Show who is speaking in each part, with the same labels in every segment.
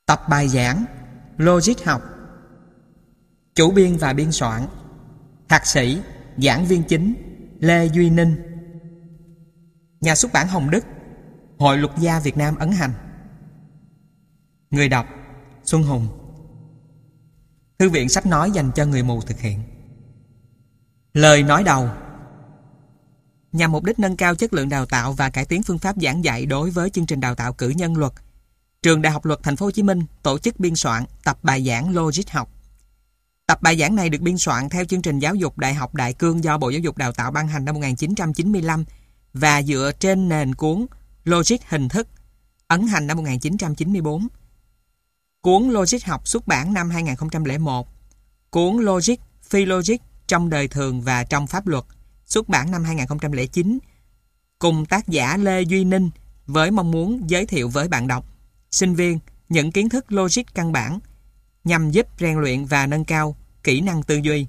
Speaker 1: Tập bài giảng Logic học. Chủ biên và biên soạn Thạc sĩ, giảng viên chính Lê Duy Ninh. Nhà xuất bản Hồng Đức, Hội Luật gia Việt Nam ấn hành. Người đọc Xuân Hùng. Thư viện sách nói dành cho người mù thực hiện. Lời nói đầu. Nhằm mục đích nâng cao chất lượng đào tạo và cải tiến phương pháp giảng dạy đối với chương trình đào tạo cử nhân luật, Trường Đại học Luật Thành phố Hồ Chí Minh tổ chức biên soạn tập bài giảng Logic học. Tập bài giảng này được biên soạn theo chương trình giáo dục Đại học Đại cương do Bộ Giáo dục Đào tạo ban hành năm 1995 và dựa trên nền cuốn Logic hình thức ấn hành năm 1994. Cuốn Logic học xuất bản năm 2001. Cuốn Logic, phi logic trong đời thường và trong pháp luật xuất bản năm 2009 cùng tác giả Lê Duy Ninh với mong muốn giới thiệu với bạn đọc, sinh viên những kiến thức logic căn bản nhằm giúp rèn luyện và nâng cao kỹ năng tư duy.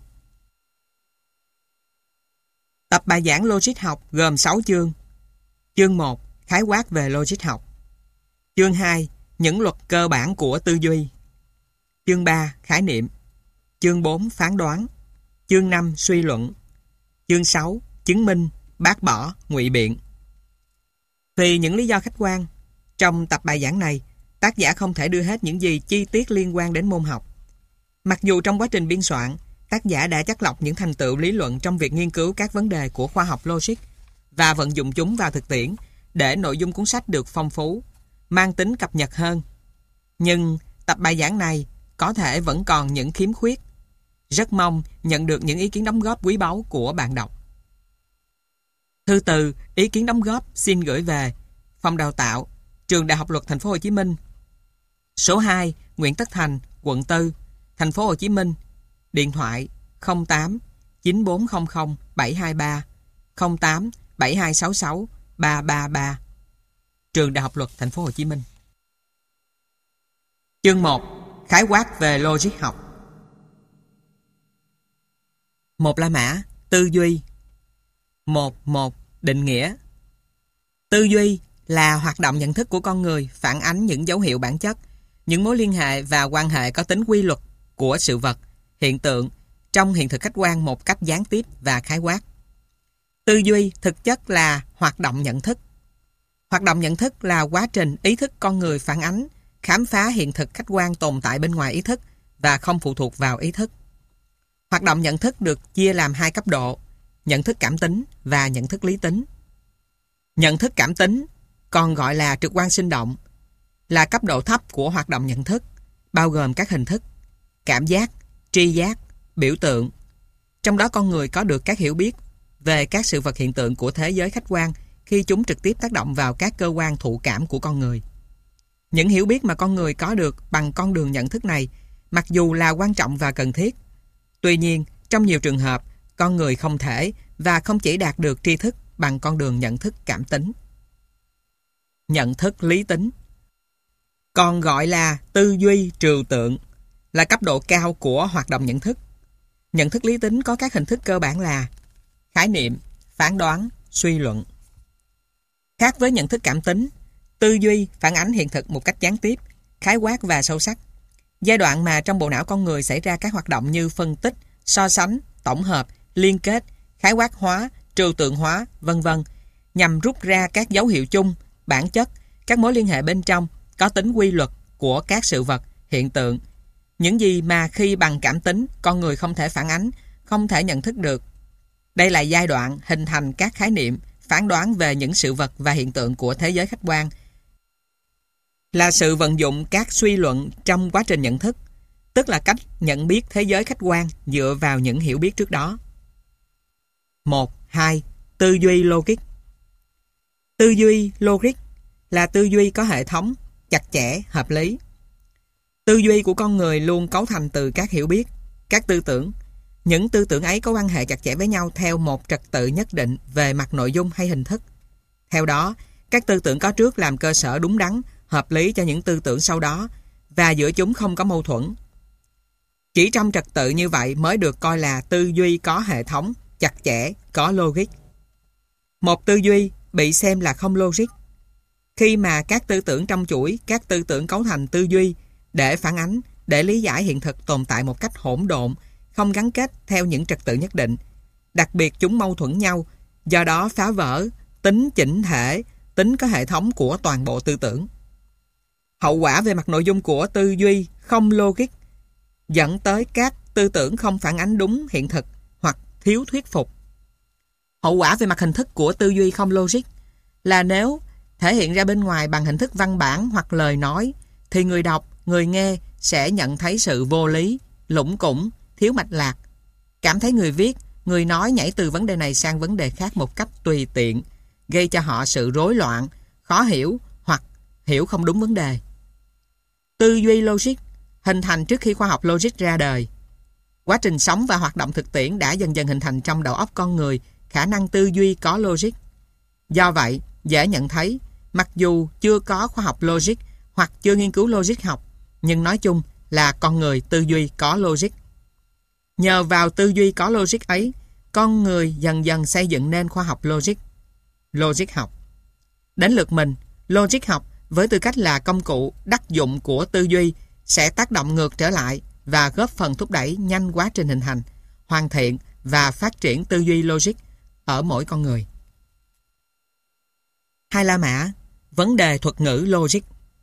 Speaker 1: Tập bài giảng Logic học gồm 6 chương. Chương 1. Khái quát về logic học. Chương 2. Những luật cơ bản của tư duy. Chương 3. Khái niệm. Chương 4. Phán đoán. Chương 5. Suy luận. Chương 6. Chứng minh, bác bỏ, ngụy biện. Vì những lý do khách quan, trong tập bài giảng này, tác giả không thể đưa hết những gì chi tiết liên quan đến môn học. Mặc dù trong quá trình biên soạn, tác giả đã chắt lọc những thành tựu lý luận trong việc nghiên cứu các vấn đề của khoa học logic và vận dụng chúng vào thực tiễn để nội dung cuốn sách được phong phú, mang tính cập nhật hơn. Nhưng tập bài giảng này có thể vẫn còn những khiếm khuyết. Rất mong nhận được những ý kiến đóng góp quý báu của bạn đọc. Thư từ, ý kiến đóng góp xin gửi về Phòng Đào tạo, Trường Đại học Luật Thành phố Hồ Chí Minh, số 2, Nguyễn Tất Thành, quận 4, Thành phố Hồ Chí Minh. Điện thoại 08 9400 723 08 7266 333. Trường Đại học Luật Thành phố Hồ Chí Minh. Chương 1. Khái quát về logic học. Một La Mã, tư duy. 1. Định nghĩa. Tư duy là hoạt động nhận thức của con người phản ánh những dấu hiệu bản chất, những mối liên hệ và quan hệ có tính quy luật của sự vật, hiện tượng trong hiện thực khách quan một cách gián tiếp và khái quát. Tư duy thực chất là hoạt động nhận thức. Hoạt động nhận thức là quá trình ý thức con người phản ánh, khám phá hiện thực khách quan tồn tại bên ngoài ý thức và không phụ thuộc vào ý thức. Hoạt động nhận thức được chia làm 2 cấp độ: nhận thức cảm tính và nhận thức lý tính. Nhận thức cảm tính, còn gọi là trực quan sinh động, là cấp độ thấp của hoạt động nhận thức, bao gồm các hình thức, cảm giác, tri giác, biểu tượng. Trong đó con người có được các hiểu biết về các sự vật hiện tượng của thế giới khách quan khi chúng trực tiếp tác động vào các cơ quan thụ cảm của con người. Những hiểu biết mà con người có được bằng con đường nhận thức này mặc dù là quan trọng và cần thiết, tuy nhiên trong nhiều trường hợp con người không thể và không chỉ đạt được tri thức bằng con đường nhận thức cảm tính. Nhận thức lý tính, còn gọi là tư duy trừu tượng, là cấp độ cao của hoạt động nhận thức. Nhận thức lý tính có các hình thức cơ bản là khái niệm, phán đoán, suy luận. Khác với nhận thức cảm tính, tư duy phản ánh hiện thực một cách gián tiếp, khái quát và sâu sắc. Giai đoạn mà trong bộ não con người xảy ra các hoạt động như phân tích, so sánh, tổng hợp, liên kết, khái quát hóa, trừu tượng hóa, v.v. nhằm rút ra các dấu hiệu chung, bản chất, các mối liên hệ bên trong có tính quy luật của các sự vật, hiện tượng. Những gì mà khi bằng cảm tính con người không thể phản ánh, không thể nhận thức được. Đây là giai đoạn hình thành các khái niệm, phán đoán về những sự vật và hiện tượng của thế giới khách quan. Là sự vận dụng các suy luận trong quá trình nhận thức, tức là cách nhận biết thế giới khách quan dựa vào những hiểu biết trước đó. 2. Tư duy logic. Tư duy logic là tư duy có hệ thống, chặt chẽ, hợp lý. Tư duy của con người luôn cấu thành từ các hiểu biết, các tư tưởng. Những tư tưởng ấy có quan hệ chặt chẽ với nhau theo một trật tự nhất định về mặt nội dung hay hình thức. Theo đó, các tư tưởng có trước làm cơ sở đúng đắn, hợp lý cho những tư tưởng sau đó, và giữa chúng không có mâu thuẫn. Chỉ trong trật tự như vậy mới được coi là tư duy có hệ thống, chặt chẽ, có logic. Một tư duy bị xem là không logic khi mà các tư tưởng trong chuỗi, các tư tưởng cấu thành tư duy để phản ánh, để lý giải hiện thực tồn tại một cách hỗn độn, không gắn kết theo những trật tự nhất định. Đặc biệt chúng mâu thuẫn nhau, do đó phá vỡ tính chỉnh thể, tính có hệ thống của toàn bộ tư tưởng. Hậu quả về mặt nội dung của tư duy không logic dẫn tới các tư tưởng không phản ánh đúng hiện thực hoặc thiếu thuyết phục. Hậu quả về mặt hình thức của tư duy không logic là nếu thể hiện ra bên ngoài bằng hình thức văn bản hoặc lời nói, thì người đọc, người nghe sẽ nhận thấy sự vô lý, lủng củng, thiếu mạch lạc, cảm thấy người viết, người nói nhảy từ vấn đề này sang vấn đề khác một cách tùy tiện, gây cho họ sự rối loạn, khó hiểu hoặc hiểu không đúng vấn đề. Tư duy logic hình thành trước khi khoa học logic ra đời. Quá trình sống và hoạt động thực tiễn đã dần dần hình thành trong đầu óc con người khả năng tư duy có logic. Do vậy, dễ nhận thấy, mặc dù chưa có khoa học logic hoặc chưa nghiên cứu logic học, nhưng nói chung là con người tư duy có logic. Nhờ vào tư duy có logic ấy, con người dần dần xây dựng nên khoa học logic học. Đến lượt mình, logic học với tư cách là công cụ đắc dụng của tư duy sẽ tác động ngược trở lại và góp phần thúc đẩy nhanh quá trình hình thành, hoàn thiện và phát triển tư duy logic ở mỗi con người. 2. La Mã, vấn đề thuật ngữ logic.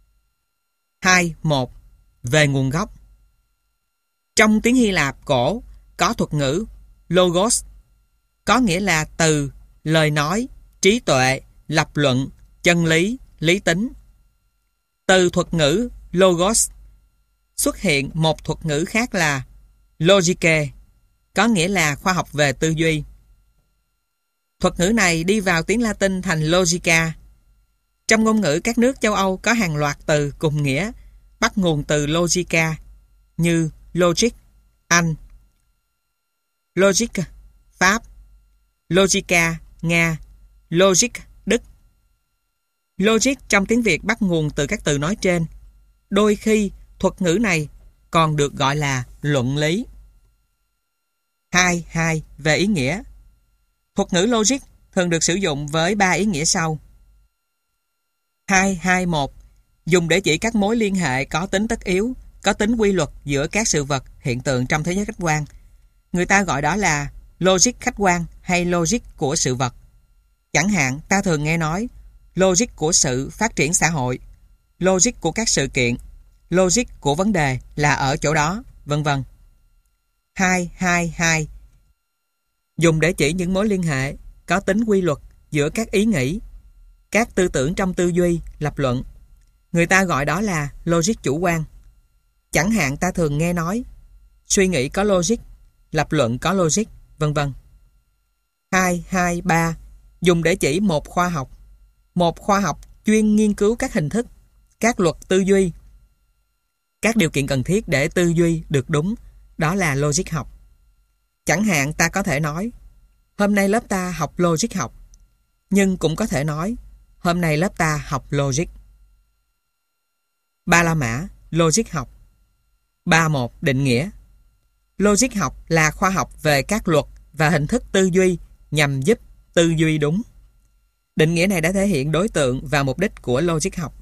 Speaker 1: 2.1. Về nguồn gốc. Trong tiếng Hy Lạp cổ có thuật ngữ logos, có nghĩa là từ, lời nói, trí tuệ, lập luận, chân lý, lý tính. Từ thuật ngữ logos xuất hiện một thuật ngữ khác là logike, có nghĩa là khoa học về tư duy. Thuật ngữ này đi vào tiếng Latin thành logica. Trong ngôn ngữ các nước châu Âu có hàng loạt từ cùng nghĩa bắt nguồn từ logica như logic, Anh, logic, Pháp, logica, Nga, logic, Đức. Logic trong tiếng Việt bắt nguồn từ các từ nói trên. Đôi khi thuật ngữ này còn được gọi là luận lý. 2.2. Về ý nghĩa. Thuật ngữ logic thường được sử dụng với 3 ý nghĩa sau. 2.2.1. Dùng để chỉ các mối liên hệ có tính tất yếu, có tính quy luật giữa các sự vật, hiện tượng trong thế giới khách quan. Người ta gọi đó là logic khách quan hay logic của sự vật. Chẳng hạn, ta thường nghe nói logic của sự phát triển xã hội, logic của các sự kiện, logic của vấn đề là ở chỗ đó, vân vân. 2.2.2. Dùng để chỉ những mối liên hệ có tính quy luật giữa các ý nghĩ, các tư tưởng trong tư duy, lập luận. Người ta gọi đó là logic chủ quan. Chẳng hạn ta thường nghe nói suy nghĩ có logic, lập luận có logic, vân vân. 2.2.3. Dùng để chỉ một khoa học. Một khoa học chuyên nghiên cứu các hình thức, các luật tư duy, các điều kiện cần thiết để tư duy được đúng, đó là logic học. Chẳng hạn ta có thể nói hôm nay lớp ta học logic học, nhưng cũng có thể nói hôm nay lớp ta học logic. 3. La Mã, logic học. 3.1. Định nghĩa. Logic học là khoa học về các luật và hình thức tư duy nhằm giúp tư duy đúng. Định nghĩa này đã thể hiện đối tượng và mục đích của logic học.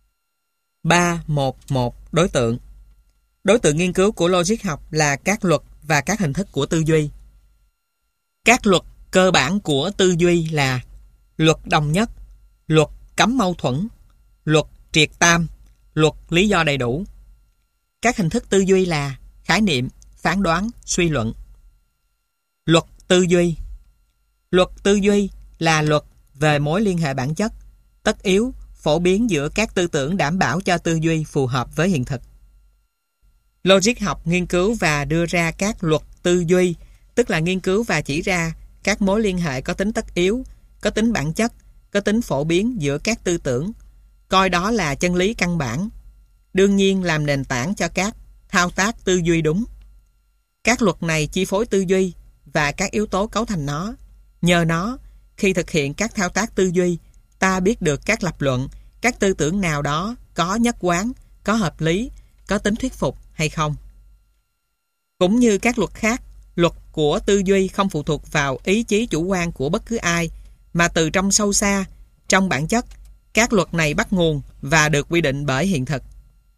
Speaker 1: 3.1.1. Đối tượng. Đối tượng nghiên cứu của logic học là các luật và các hình thức của tư duy. Các luật cơ bản của tư duy là luật đồng nhất, luật cấm mâu thuẫn, luật triệt tam, luật lý do đầy đủ. Các hình thức tư duy là khái niệm, phán đoán, suy luận. Luật tư duy. Luật tư duy là luật về mối liên hệ bản chất, tất yếu, phổ biến giữa các tư tưởng đảm bảo cho tư duy phù hợp với hiện thực. Logic học nghiên cứu và đưa ra các luật tư duy, tức là nghiên cứu và chỉ ra các mối liên hệ có tính tất yếu, có tính bản chất, có tính phổ biến giữa các tư tưởng, coi đó là chân lý căn bản, đương nhiên làm nền tảng cho các thao tác tư duy đúng. Các luật này chi phối tư duy và các yếu tố cấu thành nó. Nhờ nó, khi thực hiện các thao tác tư duy, ta biết được các lập luận, các tư tưởng nào đó có nhất quán, có hợp lý, có tính thuyết phục hay không. Cũng như các luật khác, luật của tư duy không phụ thuộc vào ý chí chủ quan của bất cứ ai, mà từ trong sâu xa, trong bản chất, các luật này bắt nguồn và được quy định bởi hiện thực.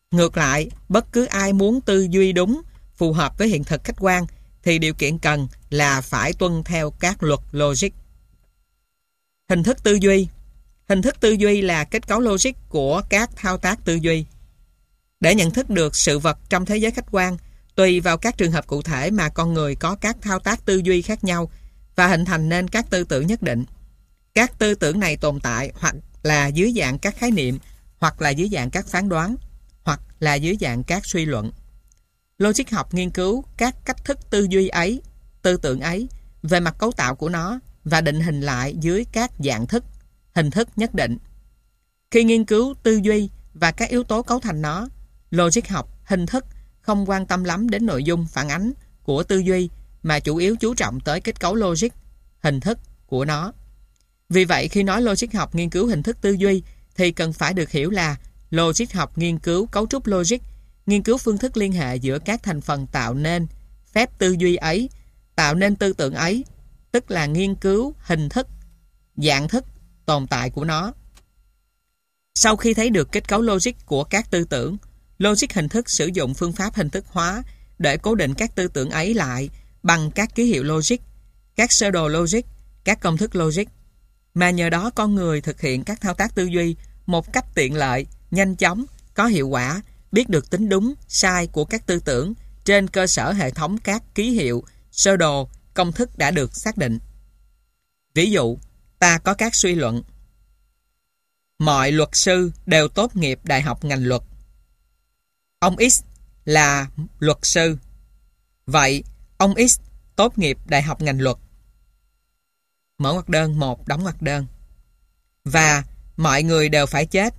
Speaker 1: Ngược lại, bất cứ ai muốn tư duy đúng, phù hợp với hiện thực khách quan, thì điều kiện cần là phải tuân theo các luật logic. Hình thức tư duy. Hình thức tư duy là kết cấu logic của các thao tác tư duy. Để nhận thức được sự vật trong thế giới khách quan, tùy vào các trường hợp cụ thể mà con người có các thao tác tư duy khác nhau và hình thành nên các tư tưởng nhất định. Các tư tưởng này tồn tại hoặc là dưới dạng các khái niệm, hoặc là dưới dạng các phán đoán, hoặc là dưới dạng các suy luận. Logic học nghiên cứu các cách thức tư duy ấy, tư tưởng ấy, về mặt cấu tạo của nó và định hình lại dưới các dạng thức, hình thức nhất định. Khi nghiên cứu tư duy và các yếu tố cấu thành nó, logic học, hình thức không quan tâm lắm đến nội dung phản ánh của tư duy mà chủ yếu chú trọng tới kết cấu logic, hình thức của nó. Vì vậy, khi nói logic học nghiên cứu hình thức tư duy thì cần phải được hiểu là logic học nghiên cứu cấu trúc logic, nghiên cứu phương thức liên hệ giữa các thành phần tạo nên phép tư duy ấy, tạo nên tư tưởng ấy, tức là nghiên cứu hình thức, dạng thức, tồn tại của nó. Sau khi thấy được kết cấu logic của các tư tưởng, logic hình thức sử dụng phương pháp hình thức hóa để cố định các tư tưởng ấy lại bằng các ký hiệu logic, các sơ đồ logic, các công thức logic, mà nhờ đó con người thực hiện các thao tác tư duy một cách tiện lợi, nhanh chóng, có hiệu quả, biết được tính đúng, sai của các tư tưởng trên cơ sở hệ thống các ký hiệu, sơ đồ, công thức đã được xác định. Ví dụ, ta có các suy luận. Mọi luật sư đều tốt nghiệp đại học ngành luật. Ông X là luật sư. Vậy, ông X tốt nghiệp đại học ngành luật. Mở ngoặc đơn 1, đóng ngoặc đơn. Và mọi người đều phải chết.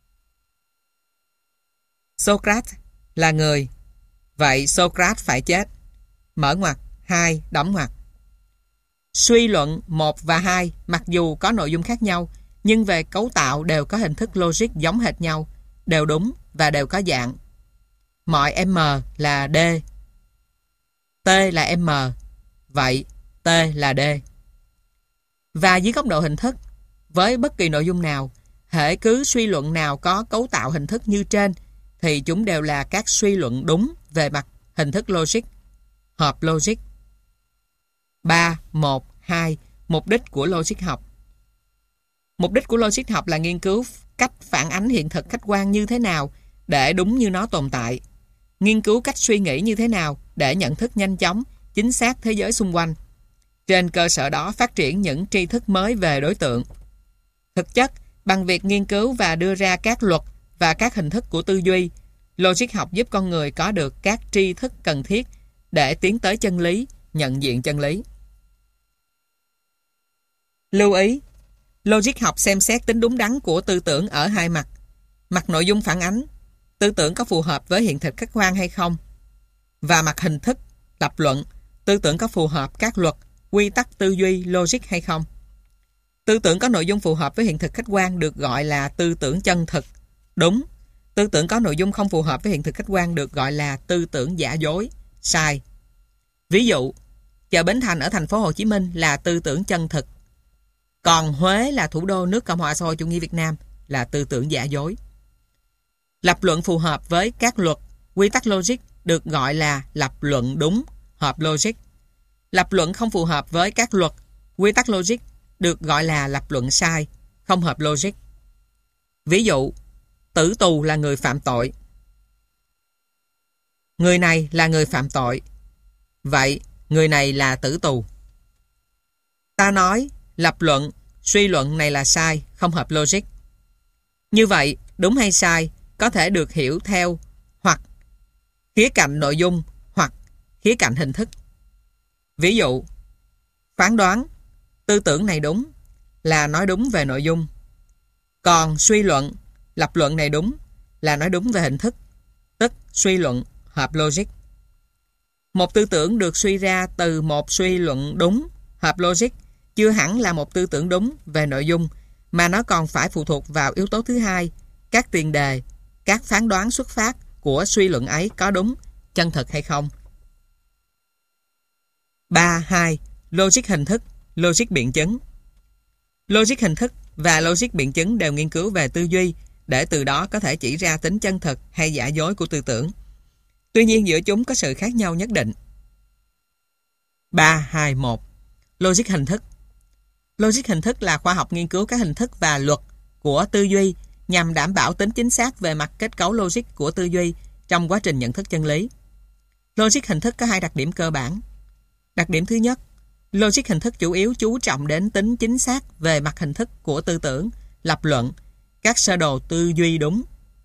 Speaker 1: Socrates là người. Vậy Socrates phải chết. Mở ngoặc 2, đóng ngoặc. Suy luận 1 và 2 mặc dù có nội dung khác nhau, nhưng về cấu tạo đều có hình thức logic giống hệt nhau, đều đúng và đều có dạng. Mọi M là D. T là M. Vậy T là D. Và dưới góc độ hình thức, với bất kỳ nội dung nào, hễ cứ suy luận nào có cấu tạo hình thức như trên, thì chúng đều là các suy luận đúng về mặt hình thức logic, hợp logic. 3, 1, 2. Mục đích của logic học. Mục đích của logic học là nghiên cứu cách phản ánh hiện thực khách quan như thế nào để đúng như nó tồn tại. Nghiên cứu cách suy nghĩ như thế nào để nhận thức nhanh chóng, chính xác thế giới xung quanh. Trên cơ sở đó phát triển những tri thức mới về đối tượng. Thực chất, bằng việc nghiên cứu và đưa ra các luật và các hình thức của tư duy, logic học giúp con người có được các tri thức cần thiết để tiến tới chân lý, nhận diện chân lý. Lưu ý, logic học xem xét tính đúng đắn của tư tưởng ở hai mặt. Mặt nội dung phản ánh, tư tưởng có phù hợp với hiện thực khách quan hay không? Và mặt hình thức, lập luận, tư tưởng có phù hợp các luật, quy tắc tư duy logic hay không? Tư tưởng có nội dung phù hợp với hiện thực khách quan được gọi là tư tưởng chân thực, đúng. Tư tưởng có nội dung không phù hợp với hiện thực khách quan được gọi là tư tưởng giả dối, sai. Ví dụ, chợ Bến Thành ở thành phố Hồ Chí Minh là tư tưởng chân thực, còn Huế là thủ đô nước Cộng hòa xã hội chủ nghĩa Việt Nam là tư tưởng giả dối. Lập luận phù hợp với các luật, quy tắc logic được gọi là lập luận đúng, hợp logic. Lập luận không phù hợp với các luật, quy tắc logic được gọi là lập luận sai, không hợp logic. Ví dụ, tử tù là người phạm tội. Người này là người phạm tội. Vậy, người này là tử tù. Ta nói, lập luận, suy luận này là sai, không hợp logic. Như vậy, đúng hay sai có thể được hiểu theo hoặc khía cạnh nội dung hoặc khía cạnh hình thức. Ví dụ, phán đoán, tư tưởng này đúng là nói đúng về nội dung. Còn suy luận, lập luận này đúng là nói đúng về hình thức, tức suy luận hợp logic. Một tư tưởng được suy ra từ một suy luận đúng, hợp logic chưa hẳn là một tư tưởng đúng về nội dung, mà nó còn phải phụ thuộc vào yếu tố thứ hai, các tiền đề, các phán đoán xuất phát của suy luận ấy có đúng, chân thực hay không. 3.2. Logic hình thức, logic biện chứng. Logic hình thức và logic biện chứng đều nghiên cứu về tư duy để từ đó có thể chỉ ra tính chân thực hay giả dối của tư tưởng. Tuy nhiên giữa chúng có sự khác nhau nhất định. 3, 2, 1. Logic hình thức. Logic hình thức là khoa học nghiên cứu các hình thức và luật của tư duy nhằm đảm bảo tính chính xác về mặt kết cấu logic của tư duy trong quá trình nhận thức chân lý. Logic hình thức có hai đặc điểm cơ bản. Đặc điểm thứ nhất, logic hình thức chủ yếu chú trọng đến tính chính xác về mặt hình thức của tư tưởng, lập luận, các sơ đồ tư duy đúng,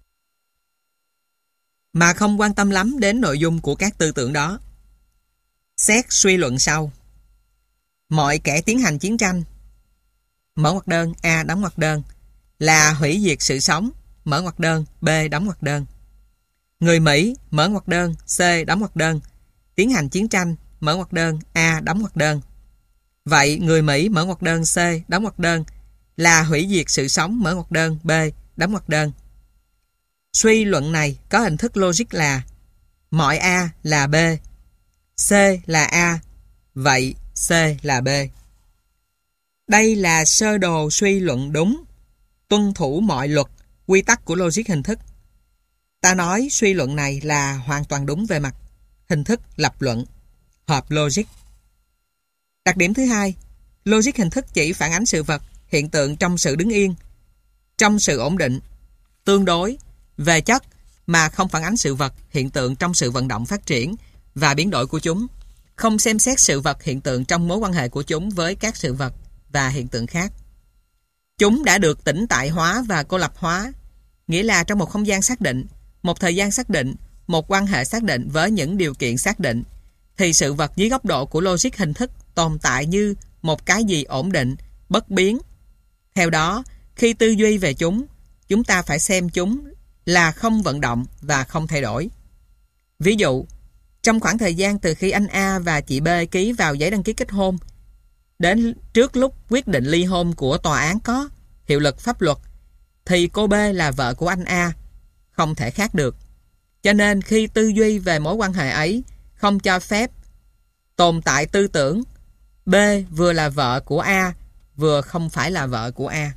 Speaker 1: mà không quan tâm lắm đến nội dung của các tư tưởng đó. Xét suy luận sau. Mọi kẻ tiến hành chiến tranh, mở ngoặc đơn, A đóng ngoặc đơn, là hủy diệt sự sống, mở ngoặc đơn, B đóng ngoặc đơn. Người Mỹ, mở ngoặc đơn, C đóng ngoặc đơn, tiến hành chiến tranh, mở ngoặc đơn, A đóng ngoặc đơn. Vậy người Mỹ, mở ngoặc đơn, C đóng ngoặc đơn, là hủy diệt sự sống, mở ngoặc đơn, B đóng ngoặc đơn. Suy luận này có hình thức logic là mọi A là B, C là A, vậy C là B. Đây là sơ đồ suy luận đúng, tuân thủ mọi luật, quy tắc của logic hình thức. Ta nói suy luận này là hoàn toàn đúng về mặt hình thức lập luận, hợp logic. Đặc điểm thứ hai, logic hình thức chỉ phản ánh sự vật, hiện tượng trong sự đứng yên, trong sự ổn định, tương đối, về chất mà không phản ánh sự vật, hiện tượng trong sự vận động phát triển và biến đổi của chúng, không xem xét sự vật, hiện tượng trong mối quan hệ của chúng với các sự vật và hiện tượng khác. Chúng đã được tĩnh tại hóa và cô lập hóa, nghĩa là trong một không gian xác định, một thời gian xác định, một quan hệ xác định với những điều kiện xác định, thì sự vật dưới góc độ của logic hình thức tồn tại như một cái gì ổn định, bất biến. Theo đó, khi tư duy về chúng ta phải xem chúng là không vận động và không thay đổi. Ví dụ, trong khoảng thời gian từ khi anh A và chị B ký vào giấy đăng ký kết hôn đến trước lúc quyết định ly hôn của tòa án có hiệu lực pháp luật, thì cô B là vợ của anh A, không thể khác được. Cho nên khi tư duy về mối quan hệ ấy không cho phép tồn tại tư tưởng B vừa là vợ của A, vừa không phải là vợ của A.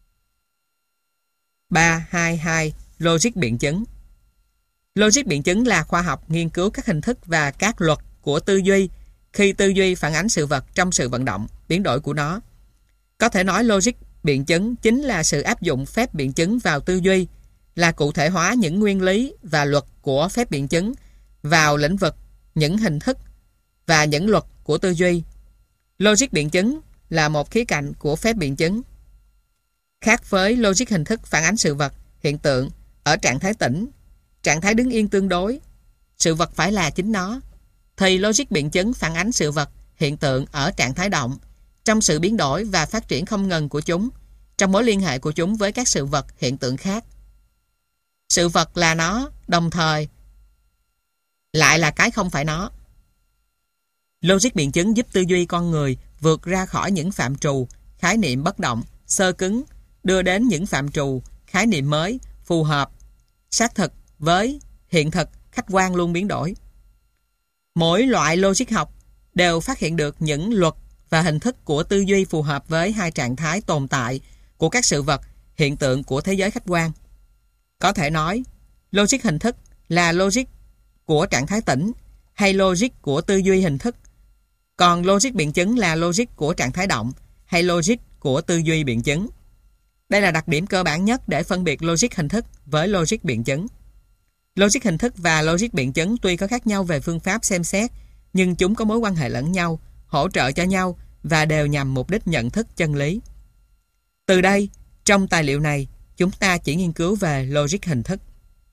Speaker 1: 3, 2, 2. Logic biện chứng. Logic biện chứng là khoa học nghiên cứu các hình thức và các luật của tư duy khi tư duy phản ánh sự vật trong sự vận động, biến đổi của nó. Có thể nói logic biện chứng chính là sự áp dụng phép biện chứng vào tư duy, là cụ thể hóa những nguyên lý và luật của phép biện chứng vào lĩnh vực, những hình thức và những luật của tư duy. Logic biện chứng là một khía cạnh của phép biện chứng. Khác với logic hình thức phản ánh sự vật, hiện tượng ở trạng thái tĩnh, trạng thái đứng yên tương đối, sự vật phải là chính nó, thì logic biện chứng phản ánh sự vật, hiện tượng ở trạng thái động, trong sự biến đổi và phát triển không ngừng của chúng, trong mối liên hệ của chúng với các sự vật, hiện tượng khác. Sự vật là nó, đồng thời lại là cái không phải nó. Logic biện chứng giúp tư duy con người vượt ra khỏi những phạm trù, khái niệm bất động, sơ cứng, đưa đến những phạm trù, khái niệm mới, phù hợp, xác thực với hiện thực, khách quan luôn biến đổi. Mỗi loại logic học đều phát hiện được những luật và hình thức của tư duy phù hợp với hai trạng thái tồn tại của các sự vật, hiện tượng của thế giới khách quan. Có thể nói, logic hình thức là logic của trạng thái tĩnh hay logic của tư duy hình thức, còn logic biện chứng là logic của trạng thái động hay logic của tư duy biện chứng. Đây là đặc điểm cơ bản nhất để phân biệt logic hình thức với logic biện chứng. Logic hình thức và logic biện chứng tuy có khác nhau về phương pháp xem xét, nhưng chúng có mối quan hệ lẫn nhau, hỗ trợ cho nhau và đều nhằm mục đích nhận thức chân lý. Từ đây, trong tài liệu này, chúng ta chỉ nghiên cứu về logic hình thức.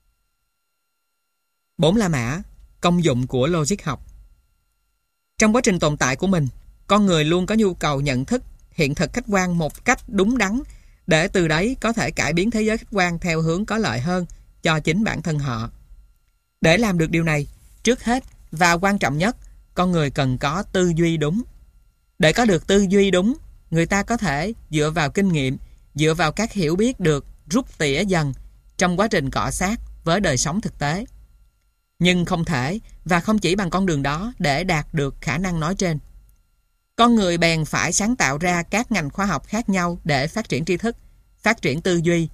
Speaker 1: 4 La Mã, công dụng của logic học. Trong quá trình tồn tại của mình, con người luôn có nhu cầu nhận thức hiện thực khách quan một cách đúng đắn để từ đấy có thể cải biến thế giới khách quan theo hướng có lợi hơn cho chính bản thân họ. Để làm được điều này, trước hết và quan trọng nhất, con người cần có tư duy đúng. Để có được tư duy đúng, người ta có thể dựa vào kinh nghiệm, dựa vào các hiểu biết được rút tỉa dần trong quá trình cọ sát với đời sống thực tế. Nhưng không thể và không chỉ bằng con đường đó để đạt được khả năng nói trên. Con người bèn phải sáng tạo ra các ngành khoa học khác nhau để phát triển tri thức, phát triển tư duy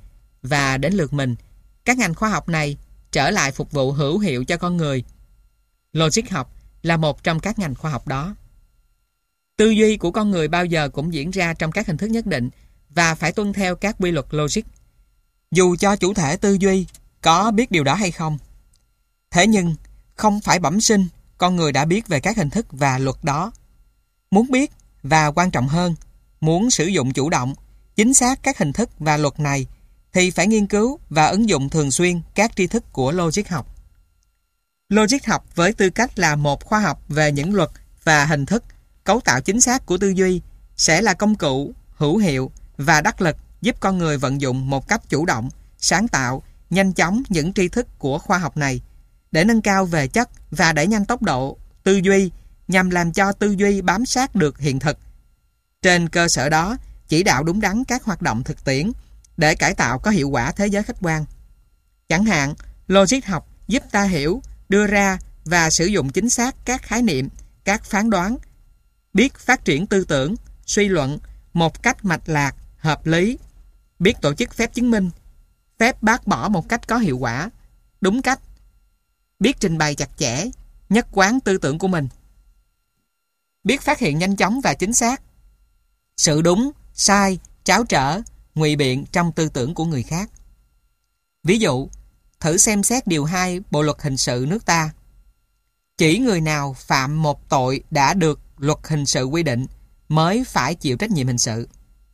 Speaker 1: và đến lượt mình, các ngành khoa học này trở lại phục vụ hữu hiệu cho con người. Logic học là một trong các ngành khoa học đó. Tư duy của con người bao giờ cũng diễn ra trong các hình thức nhất định và phải tuân theo các quy luật logic, dù cho chủ thể tư duy có biết điều đó hay không. Thế nhưng, không phải bẩm sinh con người đã biết về các hình thức và luật đó. Muốn biết và quan trọng hơn, muốn sử dụng chủ động, chính xác các hình thức và luật này thì phải nghiên cứu và ứng dụng thường xuyên các tri thức của logic học. Logic học với tư cách là một khoa học về những luật và hình thức, cấu tạo chính xác của tư duy sẽ là công cụ hữu hiệu và đắc lực giúp con người vận dụng một cách chủ động, sáng tạo, nhanh chóng những tri thức của khoa học này để nâng cao về chất và đẩy nhanh tốc độ tư duy nhằm làm cho tư duy bám sát được hiện thực. Trên cơ sở đó, chỉ đạo đúng đắn các hoạt động thực tiễn để cải tạo có hiệu quả thế giới khách quan. Chẳng hạn, logic học giúp ta hiểu, đưa ra và sử dụng chính xác các khái niệm, các phán đoán, biết phát triển tư tưởng, suy luận một cách mạch lạc, hợp lý, biết tổ chức phép chứng minh, phép bác bỏ một cách có hiệu quả, đúng cách, biết trình bày chặt chẽ, nhất quán tư tưởng của mình, biết phát hiện nhanh chóng và chính xác sự đúng, sai, tráo trở, ngụy biện trong tư tưởng của người khác. Ví dụ, thử xem xét điều 2 Bộ luật hình sự nước ta. Chỉ người nào phạm một tội đã được luật hình sự quy định mới phải chịu trách nhiệm hình sự.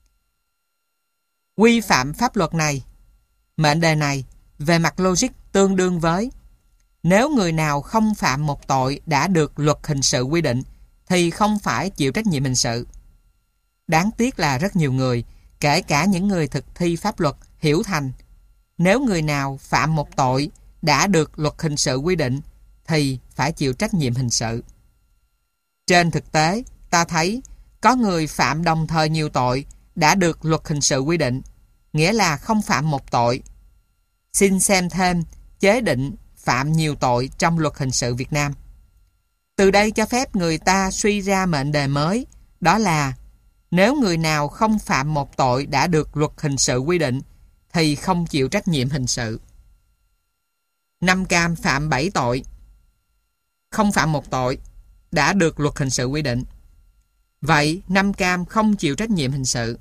Speaker 1: Quy phạm pháp luật này, mệnh đề này, về mặt logic tương đương với nếu người nào không phạm một tội đã được luật hình sự quy định thì không phải chịu trách nhiệm hình sự. Đáng tiếc là rất nhiều người, kể cả những người thực thi pháp luật, hiểu thành nếu người nào phạm một tội đã được luật hình sự quy định thì phải chịu trách nhiệm hình sự. Trên thực tế, ta thấy có người phạm đồng thời nhiều tội đã được luật hình sự quy định, nghĩa là không phạm một tội. Xin xem thêm chế định phạm nhiều tội trong luật hình sự Việt Nam. Từ đây cho phép người ta suy ra mệnh đề mới, đó là nếu người nào không phạm một tội đã được luật hình sự quy định thì không chịu trách nhiệm hình sự. Nam Cam phạm 7 tội, không phạm một tội đã được luật hình sự quy định. Vậy Nam Cam không chịu trách nhiệm hình sự.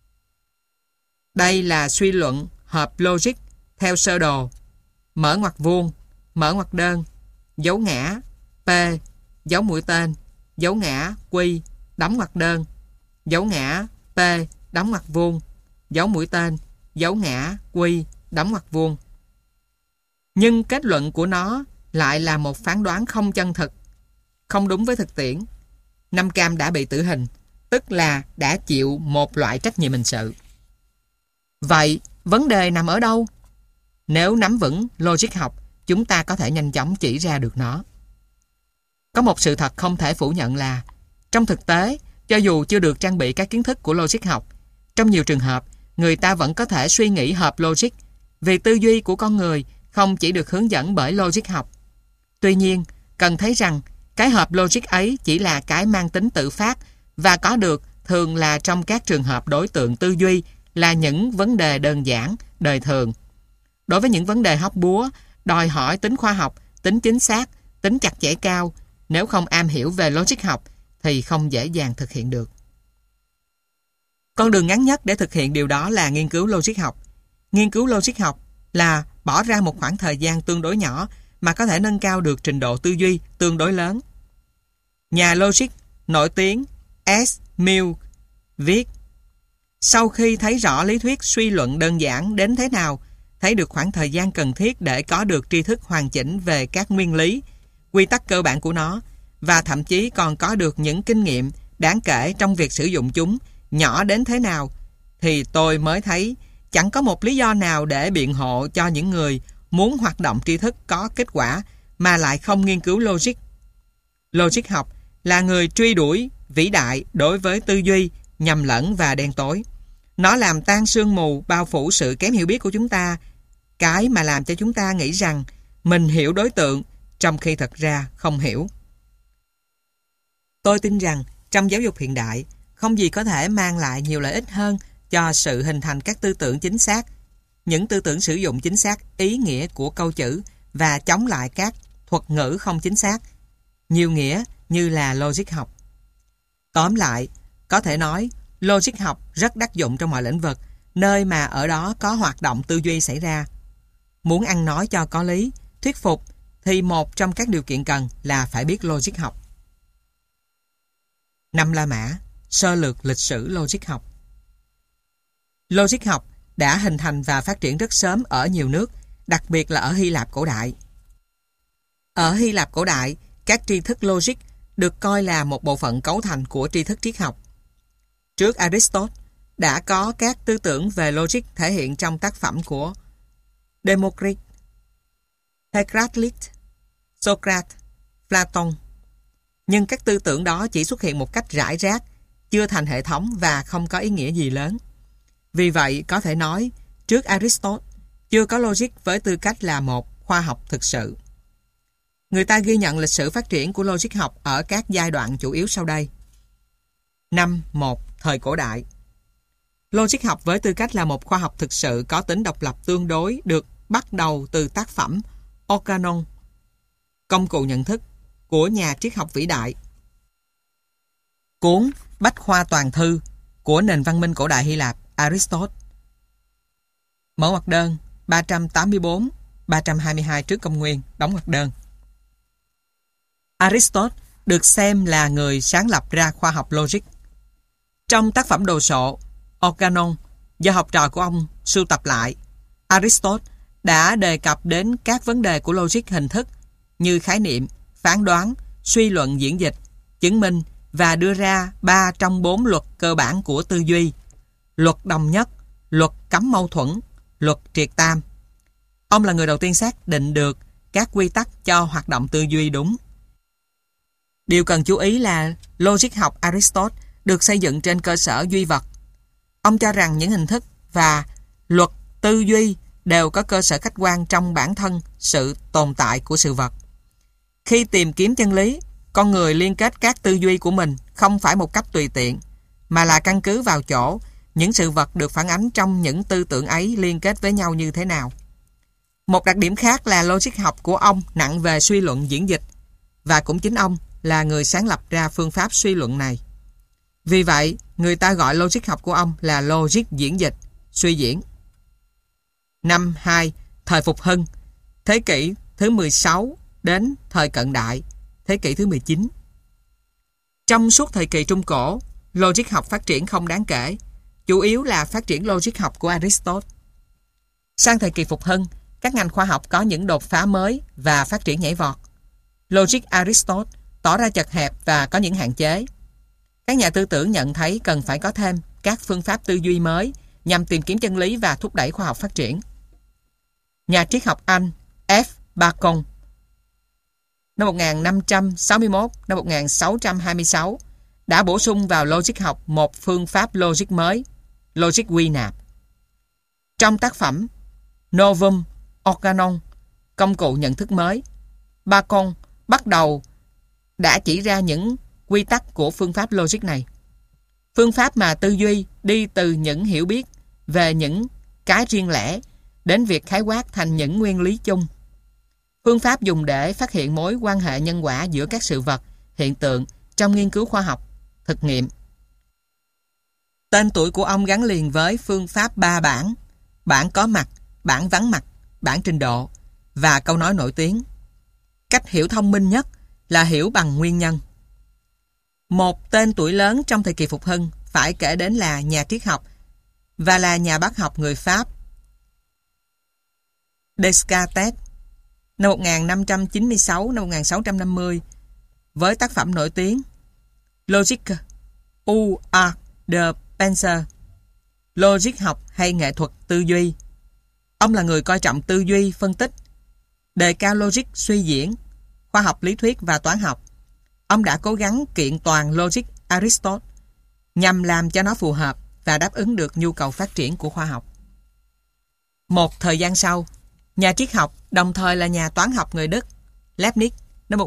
Speaker 1: Đây là suy luận hợp logic theo sơ đồ mở ngoặc vuông, mở ngoặc đơn, dấu ngã P, dấu mũi tên, dấu ngã Q, đóng ngoặc đơn, dấu ngã P, đóng ngoặc vuông, dấu mũi tên, dấu ngã Q, đóng ngoặc vuông. Nhưng kết luận của nó lại là một phán đoán không chân thực, không đúng với thực tiễn. Nam Cam đã bị tử hình, tức là đã chịu một loại trách nhiệm hình sự. Vậy, vấn đề nằm ở đâu? Nếu nắm vững logic học, chúng ta có thể nhanh chóng chỉ ra được nó. Có một sự thật không thể phủ nhận là trong thực tế, cho dù chưa được trang bị các kiến thức của logic học, trong nhiều trường hợp, người ta vẫn có thể suy nghĩ hợp logic vì tư duy của con người không chỉ được hướng dẫn bởi logic học. Tuy nhiên, cần thấy rằng cái hợp logic ấy chỉ là cái mang tính tự phát và có được thường là trong các trường hợp đối tượng tư duy là những vấn đề đơn giản, đời thường. Đối với những vấn đề hóc búa, đòi hỏi tính khoa học, tính chính xác, tính chặt chẽ cao, nếu không am hiểu về logic học thì không dễ dàng thực hiện được. Con đường ngắn nhất để thực hiện điều đó là nghiên cứu logic học. Nghiên cứu logic học là bỏ ra một khoảng thời gian tương đối nhỏ mà có thể nâng cao được trình độ tư duy tương đối lớn. Nhà logic nổi tiếng S. Mill viết: sau khi thấy rõ lý thuyết suy luận đơn giản đến thế nào, thấy được khoảng thời gian cần thiết để có được tri thức hoàn chỉnh về các nguyên lý, quy tắc cơ bản của nó, và thậm chí còn có được những kinh nghiệm đáng kể trong việc sử dụng chúng nhỏ đến thế nào, thì tôi mới thấy chẳng có một lý do nào để biện hộ cho những người muốn hoạt động tri thức có kết quả mà lại không nghiên cứu logic. Logic học là người truy đuổi vĩ đại đối với tư duy nhầm lẫn và đen tối. Nó làm tan sương mù bao phủ sự kém hiểu biết của chúng ta, cái mà làm cho chúng ta nghĩ rằng mình hiểu đối tượng trong khi thật ra không hiểu. Tôi tin rằng trong giáo dục hiện đại, không gì có thể mang lại nhiều lợi ích hơn cho sự hình thành các tư tưởng chính xác những tư tưởng sử dụng chính xác ý nghĩa của câu chữ và chống lại các thuật ngữ không chính xác, nhiều nghĩa như là logic học. Tóm lại, có thể nói logic học rất đắc dụng trong mọi lĩnh vực, nơi mà ở đó có hoạt động tư duy xảy ra. Muốn ăn nói cho có lý, thuyết phục thì một trong các điều kiện cần là phải biết logic học. 5 La Mã, sơ lược lịch sử logic học. Logic học đã hình thành và phát triển rất sớm ở nhiều nước, đặc biệt là ở Hy Lạp cổ đại. Ở Hy Lạp cổ đại, các tri thức logic được coi là một bộ phận cấu thành của tri thức triết học. Trước Aristotle, đã có các tư tưởng về logic thể hiện trong tác phẩm của Democritus, Heraclit, Socrates, Platon. Nhưng các tư tưởng đó chỉ xuất hiện một cách rải rác, chưa thành hệ thống và không có ý nghĩa gì lớn. Vì vậy, có thể nói, trước Aristotle, chưa có logic với tư cách là một khoa học thực sự. Người ta ghi nhận lịch sử phát triển của logic học ở các giai đoạn chủ yếu sau đây. 1. Thời cổ đại. Logic học với tư cách là một khoa học thực sự có tính độc lập tương đối được bắt đầu từ tác phẩm Organon, công cụ nhận thức, của nhà triết học vĩ đại. Cuốn Bách khoa toàn thư của nền văn minh cổ đại Hy Lạp Aristotle. Mở ngoặc đơn 384-322 trước công nguyên, đóng ngoặc đơn. Aristotle được xem là người sáng lập ra khoa học logic. Trong tác phẩm đồ sộ Organon do học trò của ông sưu tập lại, Aristotle đã đề cập đến các vấn đề của logic hình thức như khái niệm, phán đoán, suy luận diễn dịch, chứng minh và đưa ra 3 trong 4 luật cơ bản của tư duy: luật đồng nhất, luật cấm mâu thuẫn, luật triệt tam. Ông là người đầu tiên xác định được các quy tắc cho hoạt động tư duy đúng. Điều cần chú ý là logic học Aristotle được xây dựng trên cơ sở duy vật. Ông cho rằng những hình thức và luật tư duy đều có cơ sở khách quan trong bản thân sự tồn tại của sự vật. Khi tìm kiếm chân lý, con người liên kết các tư duy của mình không phải một cách tùy tiện, mà là căn cứ vào chỗ những sự vật được phản ánh trong những tư tưởng ấy liên kết với nhau như thế nào. Một đặc điểm khác là logic học của ông nặng về suy luận diễn dịch, và cũng chính ông là người sáng lập ra phương pháp suy luận này. Vì vậy, người ta gọi logic học của ông là logic diễn dịch, suy diễn. 2. Thời phục hưng, thế kỷ thứ 16 đến thời cận đại, thế kỷ thứ 19. Trong suốt thời kỳ Trung Cổ, logic học phát triển không đáng kể, chủ yếu là phát triển logic học của Aristotle. Sang thời kỳ phục hưng, các ngành khoa học có những đột phá mới và phát triển nhảy vọt. Logic Aristotle tỏ ra chật hẹp và có những hạn chế. Các nhà tư tưởng nhận thấy cần phải có thêm các phương pháp tư duy mới nhằm tìm kiếm chân lý và thúc đẩy khoa học phát triển. Nhà triết học Anh F. Bacon năm 1561 năm 1626 đã bổ sung vào logic học một phương pháp logic mới, logic quy nạp. Trong tác phẩm Novum Organon, công cụ nhận thức mới, Bacon bắt đầu đã chỉ ra những quy tắc của phương pháp logic này. Phương pháp mà tư duy đi từ những hiểu biết về những cái riêng lẻ đến việc khái quát thành những nguyên lý chung. Phương pháp dùng để phát hiện mối quan hệ nhân quả giữa các sự vật, hiện tượng trong nghiên cứu khoa học, thực nghiệm. Tên tuổi của ông gắn liền với phương pháp 3 bản: bản có mặt, bản vắng mặt, bản trình độ và câu nói nổi tiếng. Cách hiểu thông minh nhất là hiểu bằng nguyên nhân. Một tên tuổi lớn trong thời kỳ phục hưng phải kể đến là nhà triết học và là nhà bác học người Pháp Descartes năm 1596 năm 1650 với tác phẩm nổi tiếng Logique ou art de penser, logic học hay nghệ thuật tư duy. Ông là người coi trọng tư duy phân tích, đề cao logic suy diễn, khoa học lý thuyết và toán học. Ông đã cố gắng kiện toàn logic Aristotle nhằm làm cho nó phù hợp và đáp ứng được nhu cầu phát triển của khoa học. Một thời gian sau, nhà triết học đồng thời là nhà toán học người Đức Leibniz năm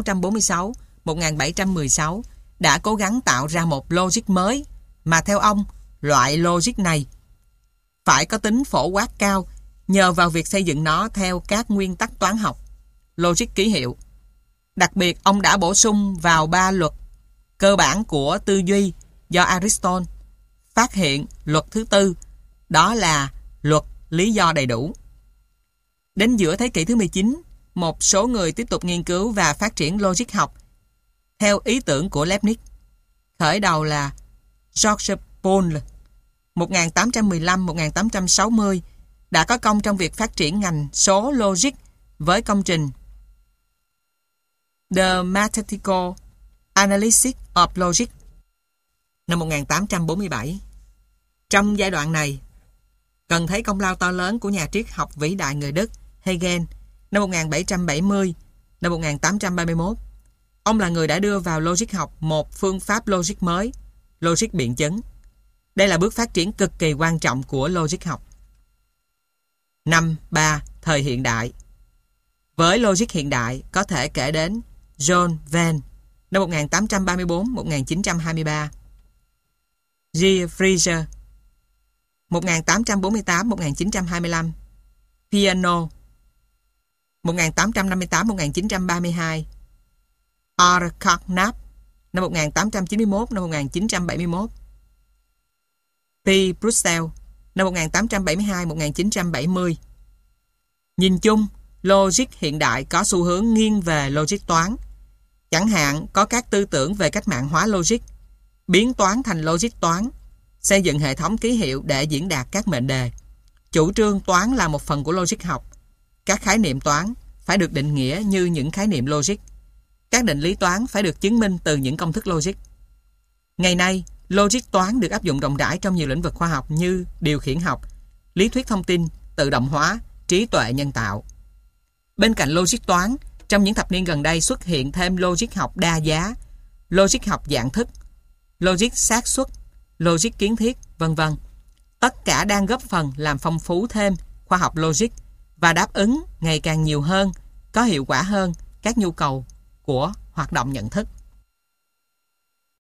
Speaker 1: 1646-1716 đã cố gắng tạo ra một logic mới mà theo ông, loại logic này phải có tính phổ quát cao nhờ vào việc xây dựng nó theo các nguyên tắc toán học, logic ký hiệu. Đặc biệt, ông đã bổ sung vào 3 luật cơ bản của tư duy do Aristotle phát hiện luật thứ tư, đó là luật lý do đầy đủ. Đến giữa thế kỷ thứ 19, một số người tiếp tục nghiên cứu và phát triển logic học theo ý tưởng của Leibniz. Khởi đầu là George Boole 1815-1860 đã có công trong việc phát triển ngành số logic với công trình The Mathematical Analysis of Logic năm 1847. Trong giai đoạn này, cần thấy công lao to lớn của nhà triết học vĩ đại người Đức Hegel năm 1770-1831. Ông là người đã đưa vào logic học một phương pháp logic mới, logic biện chứng. Đây là bước phát triển cực kỳ quan trọng của logic học. 3. Thời hiện đại. Với logic hiện đại có thể kể đến John Venn năm 1834-1923, G. Freezer 1848-1925, Peano 1858-1932, R. Carnap năm 1891-1971, P. Brussels năm 1872-1970. Nhìn chung, logic hiện đại có xu hướng nghiêng về logic toán. Chẳng hạn có các tư tưởng về cách mạng hóa logic, biến toán thành logic toán, xây dựng hệ thống ký hiệu để diễn đạt các mệnh đề. Chủ trương toán là một phần của logic học. Các khái niệm toán phải được định nghĩa như những khái niệm logic. Các định lý toán phải được chứng minh từ những công thức logic. Ngày nay, logic toán được áp dụng rộng rãi trong nhiều lĩnh vực khoa học như điều khiển học, lý thuyết thông tin, tự động hóa, trí tuệ nhân tạo. Bên cạnh logic toán, trong những thập niên gần đây xuất hiện thêm logic học đa giá, logic học dạng thức, logic xác suất, logic kiến thiết, vân vân. Tất cả đang góp phần làm phong phú thêm khoa học logic và đáp ứng ngày càng nhiều hơn, có hiệu quả hơn các nhu cầu của hoạt động nhận thức.